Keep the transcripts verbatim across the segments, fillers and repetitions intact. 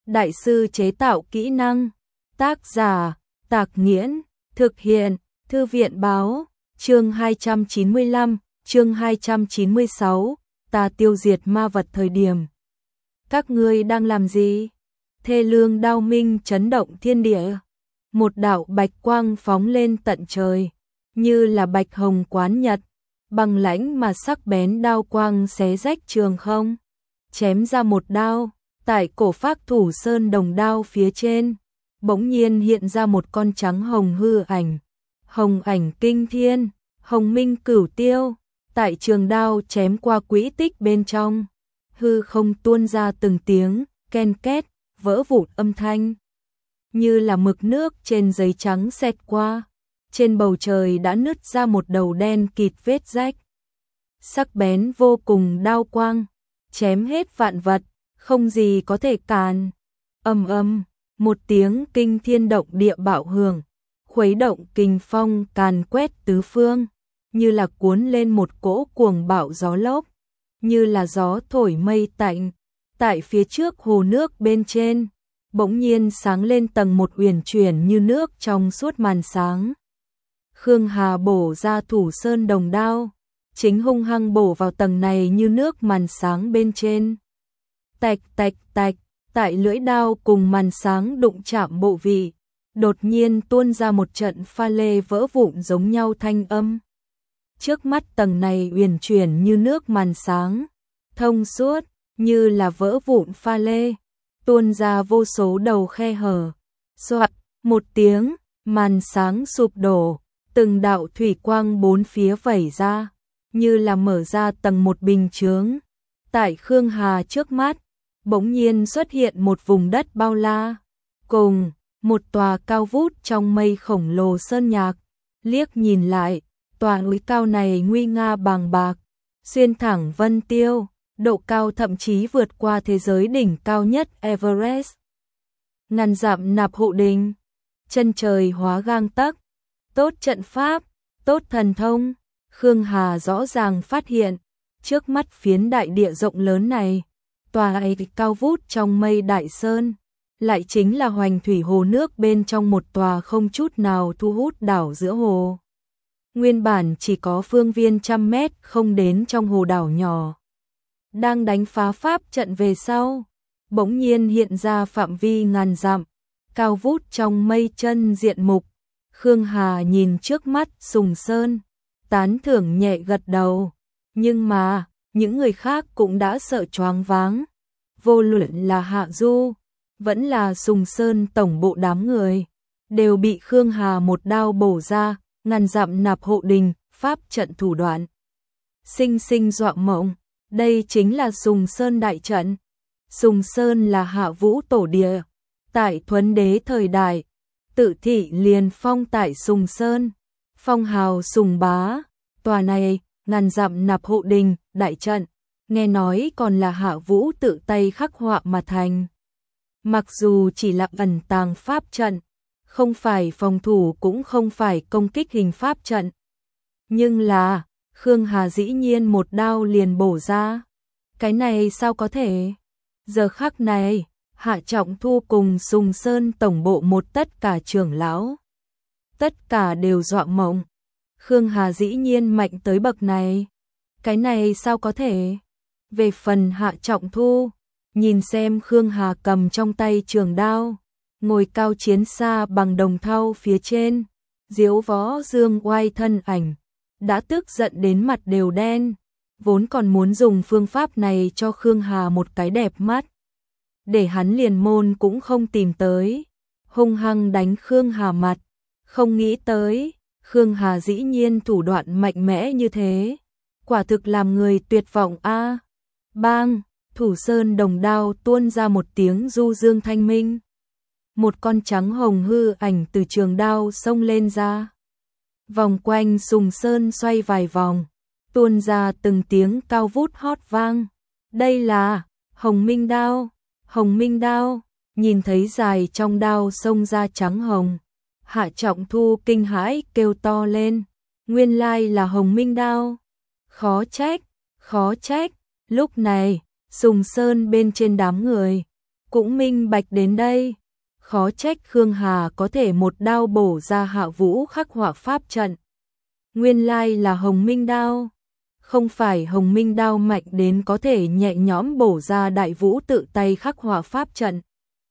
Đại sư chế tạo kỹ năng. Tác giả, Tạc Nghiễn. Thực hiện, Thư viện báo. Chương hai trăm chín mươi lăm, chương hai trăm chín mươi sáu, ta tiêu diệt ma vật thời điểm. Các ngươi đang làm gì? Thê lương đao minh chấn động thiên địa. Một đạo bạch quang phóng lên tận trời, như là bạch hồng quán nhật, bằng lãnh mà sắc bén đao quang xé rách trường không. Chém ra một đao, tại cổ phác thủ sơn đồng đao phía trên, bỗng nhiên hiện ra một con trắng hồng hư ảnh. Hồng ảnh kinh thiên, hồng minh cửu tiêu, tại trường đao chém qua quỹ tích bên trong, hư không tuôn ra từng tiếng ken két, vỡ vụn âm thanh, như là mực nước trên giấy trắng xẹt qua, trên bầu trời đã nứt ra một đầu đen kịt vết rách. Sắc bén vô cùng đao quang, chém hết vạn vật, không gì có thể cản. Ầm ầm, một tiếng kinh thiên động địa bạo hưởng, khuấy động kình phong càn quét tứ phương, như là cuốn lên một cỗ cuồng bạo gió lốc, như là gió thổi mây tạnh. Tại phía trước hồ nước bên trên, bỗng nhiên sáng lên tầng một uyển chuyển như nước trong suốt màn sáng. Khương Hà bổ ra thủ sơn đồng đao, chính hung hăng bổ vào tầng này như nước màn sáng bên trên. Tạch tạch tạch, tại lưỡi đao cùng màn sáng đụng chạm bộ vị, đột nhiên tuôn ra một trận pha lê vỡ vụn giống nhau thanh âm. Trước mắt tầng này uyển chuyển như nước màn sáng, thông suốt, như là vỡ vụn pha lê, tuôn ra vô số đầu khe hở. Soạt, một tiếng, màn sáng sụp đổ, từng đạo thủy quang bốn phía vẩy ra, như là mở ra tầng một bình chướng. Tại Khương Hà trước mắt, bỗng nhiên xuất hiện một vùng đất bao la, cùng một tòa cao vút trong mây khổng lồ sơn nhạc. Liếc nhìn lại, tòa núi cao này nguy nga bàng bạc, xuyên thẳng vân tiêu, độ cao thậm chí vượt qua thế giới đỉnh cao nhất Everest. Ngàn dặm nạp hộ đình, chân trời hóa gang tấc, tốt trận pháp, tốt thần thông. Khương Hà rõ ràng phát hiện, trước mắt phiến đại địa rộng lớn này, tòa ấy cao vút trong mây đại sơn, lại chính là hoành thủy hồ nước bên trong một tòa không chút nào thu hút đảo giữa hồ. Nguyên bản chỉ có phương viên trăm mét không đến trong hồ đảo nhỏ. Đang đánh phá pháp trận về sau, bỗng nhiên hiện ra phạm vi ngàn dặm, cao vút trong mây chân diện mục. Khương Hà nhìn trước mắt Sùng Sơn, tán thưởng nhẹ gật đầu, nhưng mà, những người khác cũng đã sợ choáng váng. Vô luận là Hạ Du, vẫn là Sùng Sơn tổng bộ đám người, đều bị Khương Hà một đao bổ ra, ngàn dặm nạp hộ đình, pháp trận thủ đoạn. Sinh sinh dọa mộng, đây chính là Sùng Sơn đại trận. Sùng Sơn là Hạ Vũ tổ địa, tại Thuấn Đế thời đại, tự thị liền phong tại Sùng Sơn, phong hào Sùng Bá. Tòa này, ngàn dặm nạp hộ đình, đại trận, nghe nói còn là Hạ Vũ tự tay khắc họa mà thành. Mặc dù chỉ là ẩn tàng pháp trận, không phải phòng thủ cũng không phải công kích hình pháp trận. Nhưng là, Khương Hà dĩ nhiên một đao liền bổ ra. Cái này sao có thể? Giờ khắc này, Hạ Trọng Thu cùng Sùng Sơn tổng bộ một tất cả trưởng lão, tất cả đều dọa mộng. Khương Hà dĩ nhiên mạnh tới bậc này. Cái này sao có thể? Về phần Hạ Trọng Thu, nhìn xem Khương Hà cầm trong tay trường đao, ngồi cao chiến xa bằng đồng thau phía trên, diếu võ dương oai thân ảnh, đã tức giận đến mặt đều đen, vốn còn muốn dùng phương pháp này cho Khương Hà một cái đẹp mắt, để hắn liền môn cũng không tìm tới, hung hăng đánh Khương Hà mặt. Không nghĩ tới, Khương Hà dĩ nhiên thủ đoạn mạnh mẽ như thế, quả thực làm người tuyệt vọng a. Bang, thủ sơn đồng đao tuôn ra một tiếng du dương thanh minh. Một con trắng hồng hư ảnh từ trường đao xông lên ra, vòng quanh Sùng Sơn xoay vài vòng, tuôn ra từng tiếng cao vút hót vang. Đây là Hồng Minh đao. Hồng Minh đao, nhìn thấy dài trong đao xông ra trắng hồng, Hạ Trọng Thu kinh hãi kêu to lên, nguyên lai là Hồng Minh đao. Khó trách, khó trách. Lúc này, Sùng Sơn bên trên đám người, cũng minh bạch đến đây. Khó trách Khương Hà có thể một đao bổ ra Hạ Vũ khắc họa pháp trận. Nguyên lai là Hồng Minh đao. Không phải Hồng Minh đao mạnh đến có thể nhẹ nhõm bổ ra Đại Vũ tự tay khắc họa pháp trận,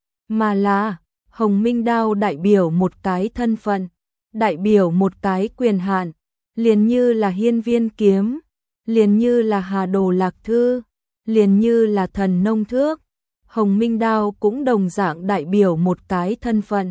mà là Hồng Minh đao đại biểu một cái thân phận, đại biểu một cái quyền hạn, liền như là Hiên Viên kiếm, liền như là Hà Đồ Lạc Thư, liền như là Thần Nông Thước. Hồng Minh đao cũng đồng dạng đại biểu một cái thân phận.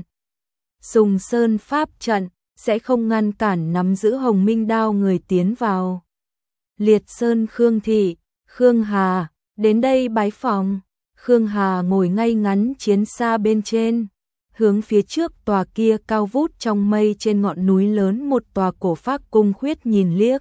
Sùng Sơn pháp trận sẽ không ngăn cản nắm giữ Hồng Minh đao người tiến vào. Liệt Sơn Khương Thị, Khương Hà, đến đây bái phòng. Khương Hà ngồi ngay ngắn chiến xa bên trên, hướng phía trước tòa kia cao vút trong mây trên ngọn núi lớn một tòa cổ phác cung khuyết nhìn liếc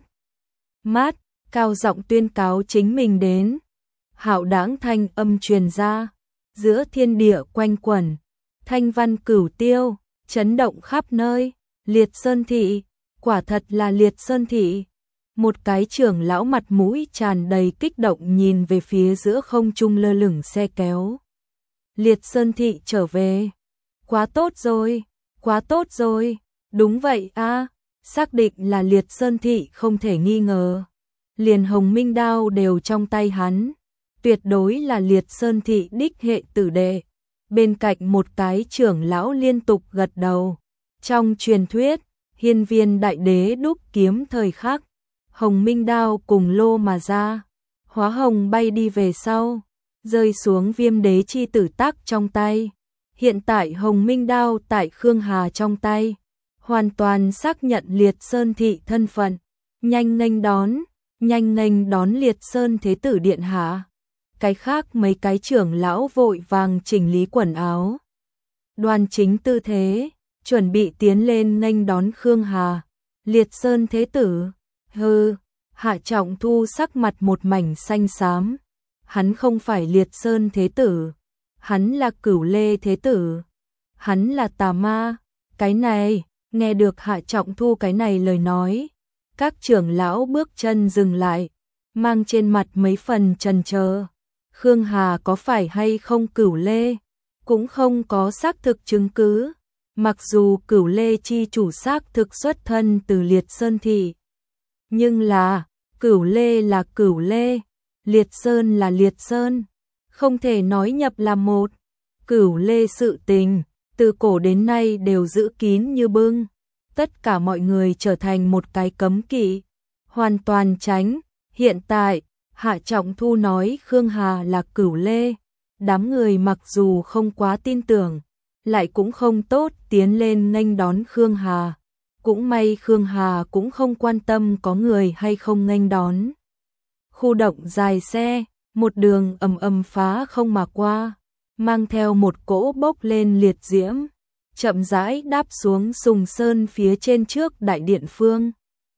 mát, cao giọng tuyên cáo chính mình đến. Hạo đãng thanh âm truyền ra, giữa thiên địa quanh quẩn, thanh văn cửu tiêu, chấn động khắp nơi. Liệt Sơn Thị, quả thật là Liệt Sơn Thị. Một cái trưởng lão mặt mũi tràn đầy kích động nhìn về phía giữa không trung lơ lửng xe kéo. Liệt Sơn Thị trở về. Quá tốt rồi, quá tốt rồi. Đúng vậy a, xác định là Liệt Sơn Thị không thể nghi ngờ. Liền Hồng Minh đao đều trong tay hắn. Tuyệt đối là Liệt Sơn Thị đích hệ tử đệ. Bên cạnh một cái trưởng lão liên tục gật đầu. Trong truyền thuyết, Hiên Viên đại đế đúc kiếm thời khắc, Hồng Minh đao cùng lô mà ra, hóa hồng bay đi về sau, rơi xuống Viêm đế chi tử tác trong tay. Hiện tại Hồng Minh đao tại Khương Hà trong tay, hoàn toàn xác nhận Liệt Sơn Thị thân phận, nhanh nghênh đón, nhanh nghênh đón Liệt Sơn Thế tử điện hạ. Cái khác mấy cái trưởng lão vội vàng chỉnh lý quần áo, đoan chính tư thế, chuẩn bị tiến lên nghênh đón Khương Hà. Liệt Sơn Thế tử, hừ. Hạ Trọng Thu sắc mặt một mảnh xanh xám. Hắn không phải Liệt Sơn Thế tử, hắn là Cửu Lê Thế tử, hắn là tà ma. Cái này, nghe được Hạ Trọng Thu cái này lời nói, các trưởng lão bước chân dừng lại, mang trên mặt mấy phần chần chờ. Khương Hà có phải hay không Cửu Lê, cũng không có xác thực chứng cứ. Mặc dù Cửu Lê chi chủ xác thực xuất thân từ Liệt Sơn Thị, nhưng là Cửu Lê là Cửu Lê, Liệt Sơn là Liệt Sơn, không thể nói nhập là một. Cửu Lê sự tình, từ cổ đến nay đều giữ kín như bưng, tất cả mọi người trở thành một cái cấm kỵ, hoàn toàn tránh. Hiện tại, Hạ Trọng Thu nói Khương Hà là Cửu Lê, đám người mặc dù không quá tin tưởng, lại cũng không tốt tiến lên nghênh đón Khương Hà. Cũng may Khương Hà cũng không quan tâm có người hay không nghênh đón. Khu động dài xe, một đường ầm ầm phá không mà qua, mang theo một cỗ bốc lên liệt diễm, chậm rãi đáp xuống Sùng Sơn phía trên trước đại điện phương.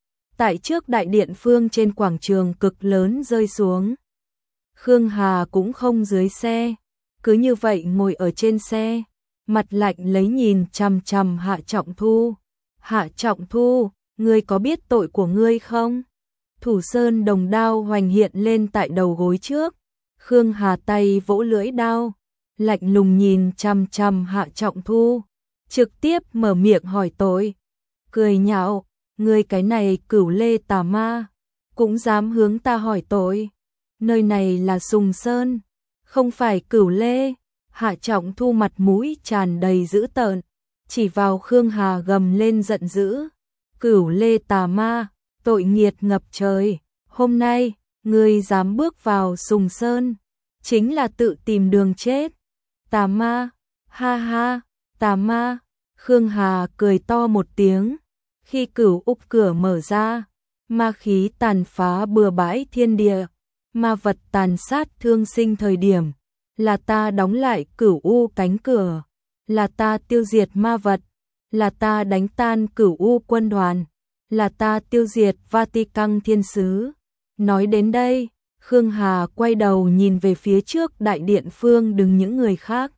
Tại trước đại điện phương trên quảng trường cực lớn rơi xuống. Khương Hà cũng không dưới xe, cứ như vậy ngồi ở trên xe, mặt lạnh lấy nhìn chằm chằm Hạ Trọng Thu. Hạ Trọng Thu, ngươi có biết tội của ngươi không? Thủ Sơn đồng đao hoành hiện lên tại đầu gối trước. Khương Hà tay vỗ lưỡi đao, lạnh lùng nhìn chằm chằm Hạ Trọng Thu, trực tiếp mở miệng hỏi tội. Cười nhạo, ngươi cái này Cửu Lê tà ma, cũng dám hướng ta hỏi tội. Nơi này là Sùng Sơn, không phải Cửu Lê. Hạ Trọng Thu mặt mũi tràn đầy dữ tợn, chỉ vào Khương Hà gầm lên giận dữ. Cửu Lê tà ma, tội nghiệt ngập trời, hôm nay, ngươi dám bước vào Sùng Sơn, chính là tự tìm đường chết. Tà ma, ha ha, tà ma. Khương Hà cười to một tiếng, khi Cửu Úc cửa mở ra, ma khí tàn phá bừa bãi thiên địa, ma vật tàn sát thương sinh thời điểm, là ta đóng lại Cửu U cánh cửa, là ta tiêu diệt ma vật, là ta đánh tan Cửu U quân đoàn, là ta tiêu diệt Vatican thiên sứ. Nói đến đây, Khương Hà quay đầu nhìn về phía trước đại điện phương đừng những người khác.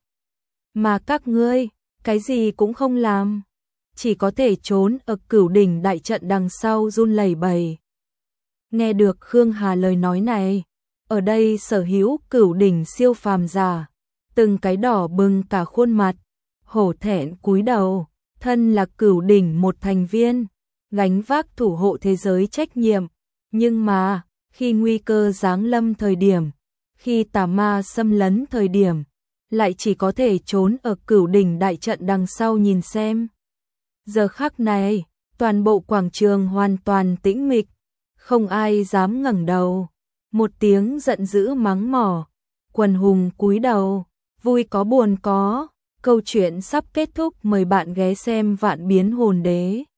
Mà các ngươi, cái gì cũng không làm, chỉ có thể trốn ở Cửu đỉnh đại trận đằng sau run lẩy bẩy. Nghe được Khương Hà lời nói này, ở đây sở hữu Cửu đỉnh siêu phàm giả, từng cái đỏ bừng cả khuôn mặt, hổ thẹn cúi đầu, thân là Cửu đỉnh một thành viên, gánh vác thủ hộ thế giới trách nhiệm, nhưng mà, khi nguy cơ giáng lâm thời điểm, khi tà ma xâm lấn thời điểm, lại chỉ có thể trốn ở Cửu đỉnh đại trận đằng sau nhìn xem. Giờ khắc này, toàn bộ quảng trường hoàn toàn tĩnh mịch, không ai dám ngẩng đầu. Một tiếng giận dữ mắng mỏ, quần hùng cúi đầu, vui có buồn có, câu chuyện sắp kết thúc, mời bạn ghé xem Vạn Biến Hồn Đế.